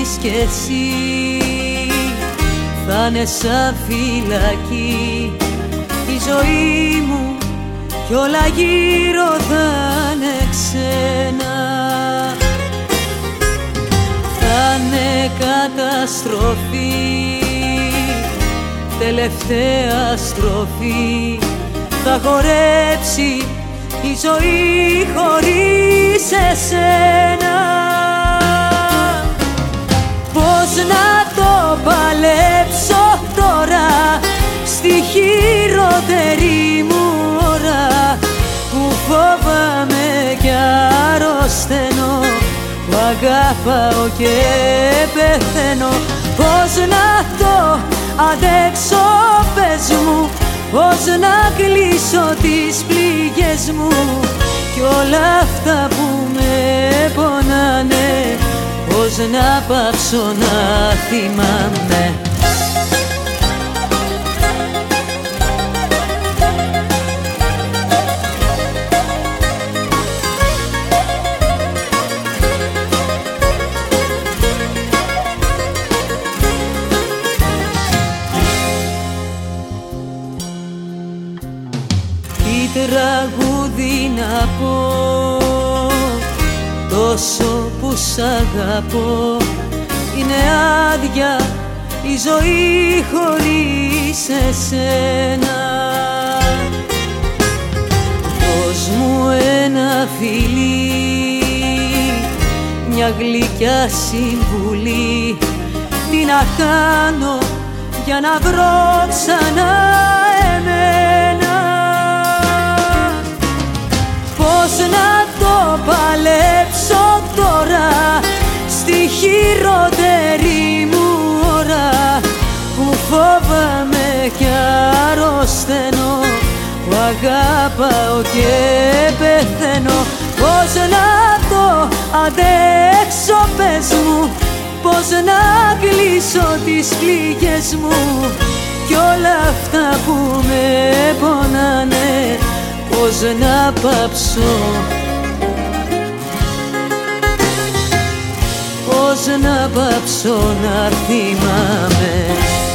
ζεις κι εσύ θα είναι σαν φυλακή η ζωή μου κι όλα γύρω θα είναι ξένα. Θα είναι καταστροφή, τελευταία στροφή, θα χορέψει η ζωή χωρίς εσένα. Πώς να το παλέψω τώρα στη χειρότερη μου ώρα που φοβάμαι κι αρρωσταίνω, που αγαπάω και πεθαίνω. Πώς να το αντέξω πες μου, πώς να κλείσω τις πληγές μου κι όλα αυτά που με πονάνε, πώς να πάψω να θυμάμαι. Τι τραγούδι να πω, τόσο που σ' αγαπώ, είναι άδεια η ζωή χωρίς εσένα. Δώσ' μου ένα φιλί, μια γλυκιά συμβουλή, τι να κάνω για να βρω ξανά εμένα. Πώς να το παλέψω τώρα στη χειρότερη μου ώρα που φοβάμαι κι αρρωσταίνω, που αγαπάω και πεθαίνω. Πώς να το αντέξω πες μου, πώς να κλείσω τις πληγές μου κι όλα αυτά που με πονάνε, πώς να πάψω, πώς να πάψω να θυμάμαι.